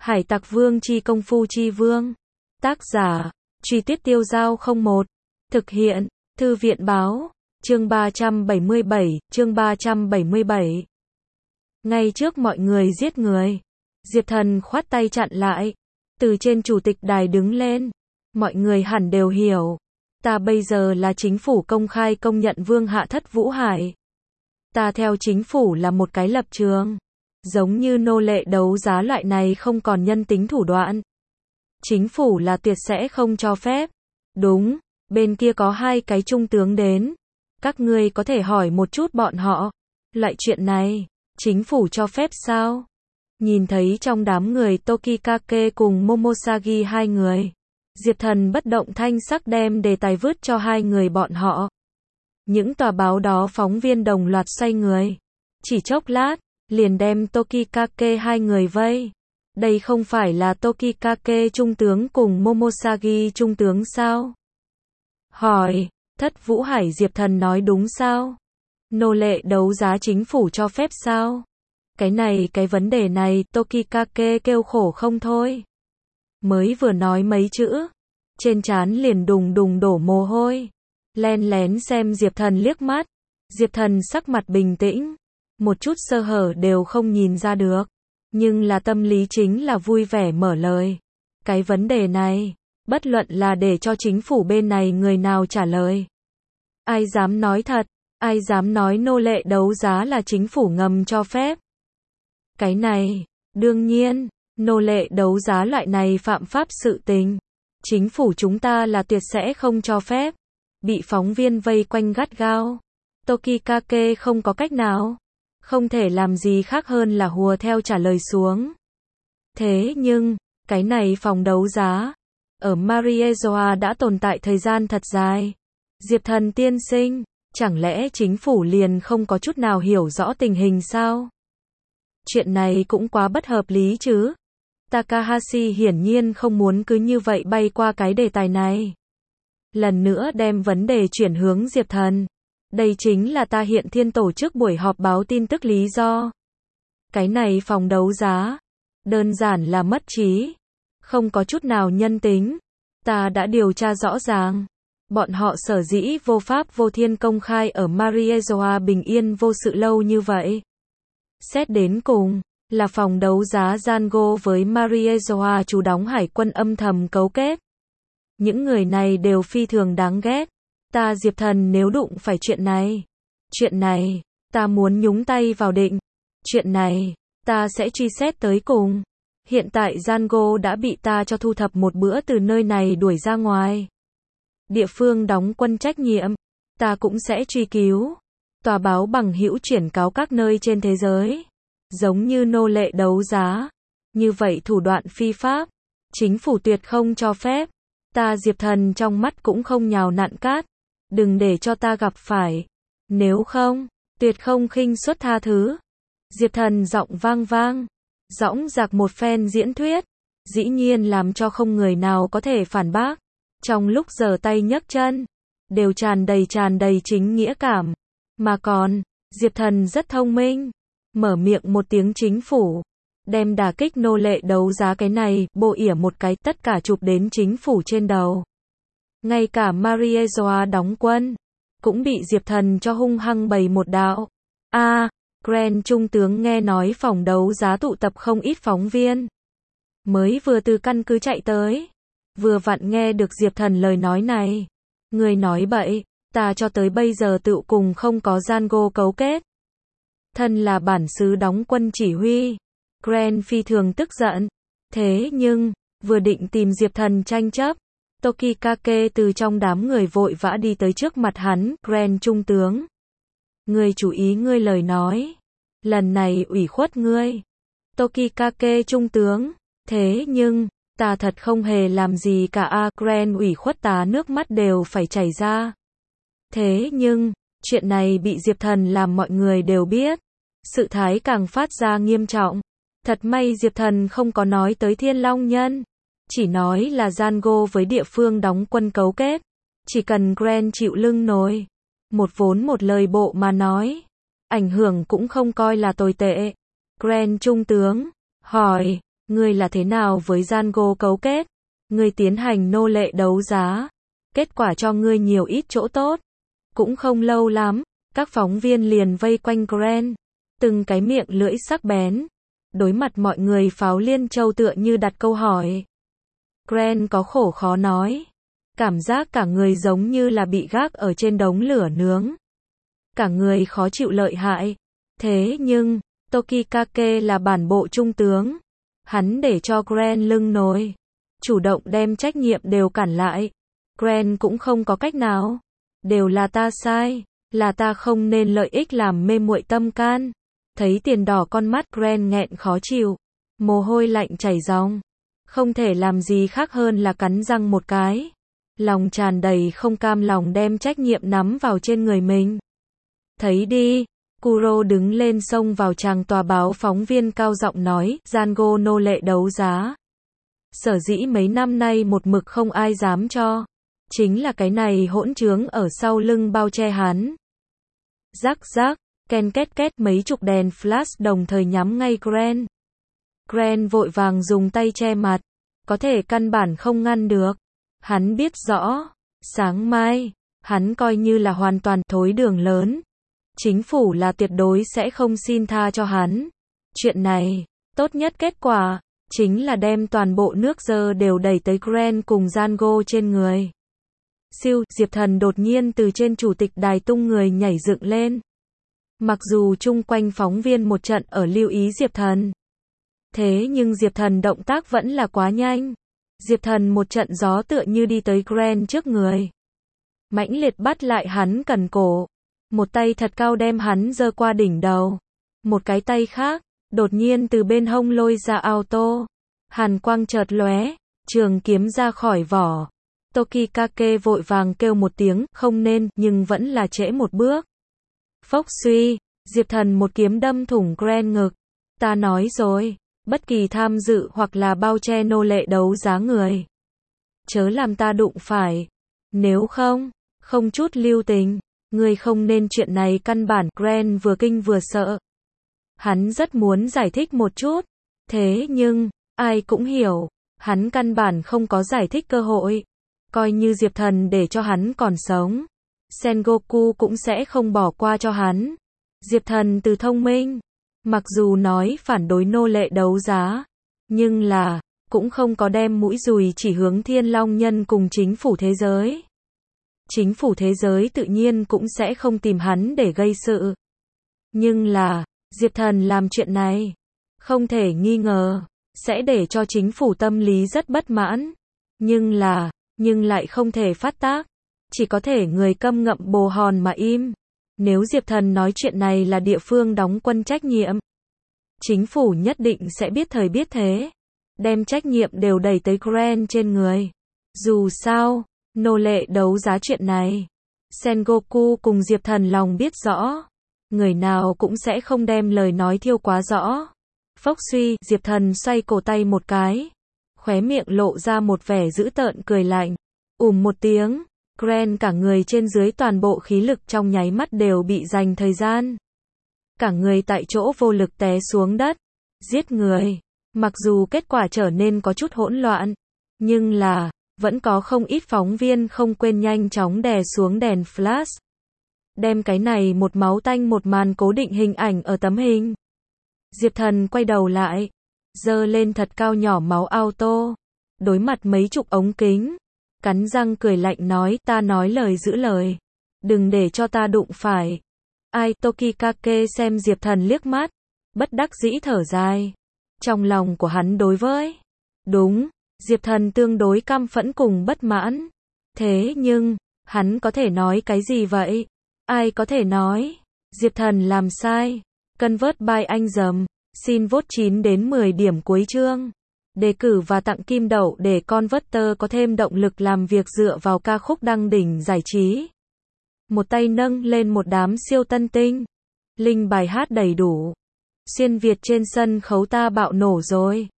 Hải Tặc Vương chi công phu chi vương. Tác giả, Truy Tuyết Tiêu Dao 01. Thực hiện, Thư viện báo, chương 377, chương 377. Ngay trước mọi người giết người. Diệp Thần khoát tay chặn lại. Từ trên chủ tịch đài đứng lên. Mọi người hẳn đều hiểu. Ta bây giờ là chính phủ công khai công nhận vương hạ thất Vũ Hải. Ta theo chính phủ là một cái lập trường. Giống như nô lệ đấu giá loại này không còn nhân tính thủ đoạn. Chính phủ là tuyệt sẽ không cho phép. Đúng, bên kia có hai cái trung tướng đến. Các ngươi có thể hỏi một chút bọn họ. Loại chuyện này, chính phủ cho phép sao? Nhìn thấy trong đám người Tokikake cùng Momosagi hai người. Diệp Thần bất động thanh sắc đem đề tài vứt cho hai người bọn họ. Những tòa báo đó phóng viên đồng loạt xoay người. Chỉ chốc lát, liền đem Tokikake hai người vây. Đây không phải là Tokikake trung tướng cùng Momosagi trung tướng sao? Hỏi, thất Vũ Hải Diệp Thần nói đúng sao? Nô lệ đấu giá chính phủ cho phép sao? Cái vấn đề này Tokikake kêu khổ không thôi. Mới vừa nói mấy chữ, trên trán liền đùng đùng đổ mồ hôi. Len lén xem Diệp Thần liếc mắt. Diệp Thần sắc mặt bình tĩnh, một chút sơ hở đều không nhìn ra được. Nhưng là tâm lý chính là vui vẻ mở lời. Cái vấn đề này, bất luận là để cho chính phủ bên này người nào trả lời. Ai dám nói thật, ai dám nói nô lệ đấu giá là chính phủ ngầm cho phép. Cái này, đương nhiên, nô lệ đấu giá loại này phạm pháp sự tình. Chính phủ chúng ta là tuyệt sẽ không cho phép. Bị phóng viên vây quanh gắt gao. Tokikake không có cách nào. Không thể làm gì khác hơn là hùa theo trả lời xuống. Thế nhưng, cái này phòng đấu giá, ở Mariezoa đã tồn tại thời gian thật dài. Diệp Thần tiên sinh, chẳng lẽ chính phủ liền không có chút nào hiểu rõ tình hình sao? Chuyện này cũng quá bất hợp lý chứ. Takahashi hiển nhiên không muốn cứ như vậy bay qua cái đề tài này. Lần nữa đem vấn đề chuyển hướng Diệp Thần. Đây chính là ta hiện thiên tổ chức buổi họp báo tin tức lý do. Cái này phòng đấu giá, đơn giản là mất trí. Không có chút nào nhân tính. Ta đã điều tra rõ ràng. Bọn họ sở dĩ vô pháp vô thiên công khai ở Mariezoa bình yên vô sự lâu như vậy. Xét đến cùng, là phòng đấu giá Zango với Mariezoa chủ đóng hải quân âm thầm cấu kết. Những người này đều phi thường đáng ghét. Ta Diệp Thần nếu đụng phải chuyện này, ta muốn nhúng tay vào định. Chuyện này, ta sẽ truy xét tới cùng. Hiện tại Zango đã bị ta cho thu thập một bữa từ nơi này đuổi ra ngoài. Địa phương đóng quân trách nhiệm, ta cũng sẽ truy cứu. Tòa báo bằng hữu chuyển cáo các nơi trên thế giới. Giống như nô lệ đấu giá. Như vậy thủ đoạn phi pháp. Chính phủ tuyệt không cho phép. Ta Diệp Thần trong mắt cũng không nhào nặn cát. Đừng để cho ta gặp phải. Nếu không, tuyệt không khinh suất tha thứ. Diệp Thần giọng vang vang. Dõng dạc một phen diễn thuyết. Dĩ nhiên làm cho không người nào có thể phản bác. Trong lúc giở tay nhấc chân. Đều tràn đầy chính nghĩa cảm. Mà còn, Diệp Thần rất thông minh. Mở miệng một tiếng chính phủ. Đem đả kích nô lệ đấu giá cái này, bộ ỉa một cái tất cả chụp đến chính phủ trên đầu. Ngay cả Mariezoa đóng quân, cũng bị Diệp Thần cho hung hăng bày một đạo. Grand trung tướng nghe nói phòng đấu giá tụ tập không ít phóng viên. Mới vừa từ căn cứ chạy tới. Vừa vặn nghe được Diệp Thần lời nói này. Người nói bậy, ta cho tới bây giờ tự cùng không có Zango cấu kết. Thân là bản xứ đóng quân chỉ huy. Grand phi thường tức giận. Thế nhưng, vừa định tìm Diệp Thần tranh chấp. Tokikake từ trong đám người vội vã đi tới trước mặt hắn. Grand trung tướng. Ngươi chú ý ngươi lời nói. Lần này ủy khuất ngươi. Tokikake trung tướng. Thế nhưng, ta thật không hề làm gì cả. Grand ủy khuất tá nước mắt đều phải chảy ra. Thế nhưng, chuyện này bị Diệp Thần làm mọi người đều biết. Sự thái càng phát ra nghiêm trọng. Thật may Diệp Thần không có nói tới Thiên Long Nhân. Chỉ nói là Zango với địa phương đóng quân cấu kết. Chỉ cần Grand chịu lưng nổi. Một vốn một lời bộ mà nói. Ảnh hưởng cũng không coi là tồi tệ. Grand trung tướng. Hỏi. Ngươi là thế nào với Django cấu kết? Ngươi tiến hành nô lệ đấu giá. Kết quả cho ngươi nhiều ít chỗ tốt. Cũng không lâu lắm, các phóng viên liền vây quanh Grant. Từng cái miệng lưỡi sắc bén. Đối mặt mọi người pháo liên châu tựa như đặt câu hỏi. Grant có khổ khó nói. Cảm giác cả người giống như là bị gác ở trên đống lửa nướng. Cả người khó chịu lợi hại. Thế nhưng, Tokikake là bản bộ trung tướng. Hắn để cho Grant lưng nồi. Chủ động đem trách nhiệm đều cản lại. Grant cũng không có cách nào. Đều là ta sai. Là ta không nên lợi ích làm mê muội tâm can. Thấy tiền đỏ con mắt Grant nghẹn khó chịu. Mồ hôi lạnh chảy ròng. Không thể làm gì khác hơn là cắn răng một cái. Lòng tràn đầy không cam lòng đem trách nhiệm nắm vào trên người mình. Thấy đi. Kuro đứng lên xông vào tràng tòa báo phóng viên cao giọng nói, Django nô lệ đấu giá. Sở dĩ mấy năm nay một mực không ai dám cho. Chính là cái này hỗn trướng ở sau lưng bao che hắn. Rắc rắc, ken két két mấy chục đèn flash đồng thời nhắm ngay Grant. Grant vội vàng dùng tay che mặt. Có thể căn bản không ngăn được. Hắn biết rõ. Sáng mai, hắn coi như là hoàn toàn thối đường lớn. Chính phủ là tuyệt đối sẽ không xin tha cho hắn. Chuyện này, tốt nhất kết quả, chính là đem toàn bộ nước dơ đều đẩy tới Grant cùng Django trên người. Siêu, Diệp Thần đột nhiên từ trên chủ tịch đài tung người nhảy dựng lên. Mặc dù chung quanh phóng viên một trận ở lưu ý Diệp Thần. Thế nhưng Diệp Thần động tác vẫn là quá nhanh. Diệp Thần một trận gió tựa như đi tới Grant trước người. Mãnh liệt bắt lại hắn cần cổ. Một tay thật cao đem hắn giơ qua đỉnh đầu. Một cái tay khác, đột nhiên từ bên hông lôi ra auto. Hàn quang chợt lóe, trường kiếm ra khỏi vỏ. Tokikake vội vàng kêu một tiếng, không nên, nhưng vẫn là trễ một bước. Phốc suy, Diệp Thần một kiếm đâm thủng Grant ngực. Ta nói rồi, bất kỳ tham dự hoặc là bao che nô lệ đấu giá người. Chớ làm ta đụng phải. Nếu không, không chút lưu tình. Ngươi không nên chuyện này căn bản. Grant vừa kinh vừa sợ. Hắn rất muốn giải thích một chút. Thế nhưng, ai cũng hiểu. Hắn căn bản không có giải thích cơ hội. Coi như Diệp Thần để cho hắn còn sống. Sengoku cũng sẽ không bỏ qua cho hắn. Diệp Thần từ thông minh. Mặc dù nói phản đối nô lệ đấu giá. Nhưng là, cũng không có đem mũi dùi chỉ hướng Thiên Long Nhân cùng chính phủ thế giới. Chính phủ thế giới tự nhiên cũng sẽ không tìm hắn để gây sự. Nhưng là, Diệp Thần làm chuyện này, không thể nghi ngờ, sẽ để cho chính phủ tâm lý rất bất mãn. Nhưng lại không thể phát tác. Chỉ có thể người câm ngậm bồ hòn mà im. Nếu Diệp Thần nói chuyện này là địa phương đóng quân trách nhiệm, chính phủ nhất định sẽ biết thời biết thế. Đem trách nhiệm đều đẩy tới Grant trên người. Dù sao, nô lệ đấu giá chuyện này, Sengoku cùng Diệp Thần lòng biết rõ. Người nào cũng sẽ không đem lời nói thiêu quá rõ. Phốc suy, Diệp Thần xoay cổ tay một cái. Khóe miệng lộ ra một vẻ dữ tợn cười lạnh. Một tiếng, Grant cả người trên dưới toàn bộ khí lực trong nháy mắt đều bị dành thời gian. Cả người tại chỗ vô lực té xuống đất. Giết người. Mặc dù kết quả trở nên có chút hỗn loạn. Nhưng là, vẫn có không ít phóng viên không quên nhanh chóng đè xuống đèn flash. Đem cái này một máu tanh một màn cố định hình ảnh ở tấm hình. Diệp Thần quay đầu lại. Giơ lên thật cao nhỏ máu auto. Đối mặt mấy chục ống kính. Cắn răng cười lạnh nói, ta nói lời giữ lời. Đừng để cho ta đụng phải. Ai? Tokikake xem Diệp Thần liếc mắt. Bất đắc dĩ thở dài. Trong lòng của hắn đối với. Đúng, Diệp Thần tương đối căm phẫn cùng bất mãn. Thế nhưng, hắn có thể nói cái gì vậy? Ai có thể nói? Diệp Thần làm sai. Convert by anh dầm. Xin vote 9 đến 10 điểm cuối chương. Đề cử và tặng kim đậu để Converter có thêm động lực làm việc dựa vào ca khúc đăng đỉnh giải trí. Một tay nâng lên một đám siêu tân tinh. Link bài hát đầy đủ. Xuyên Việt trên sân khấu ta bạo nổ rồi.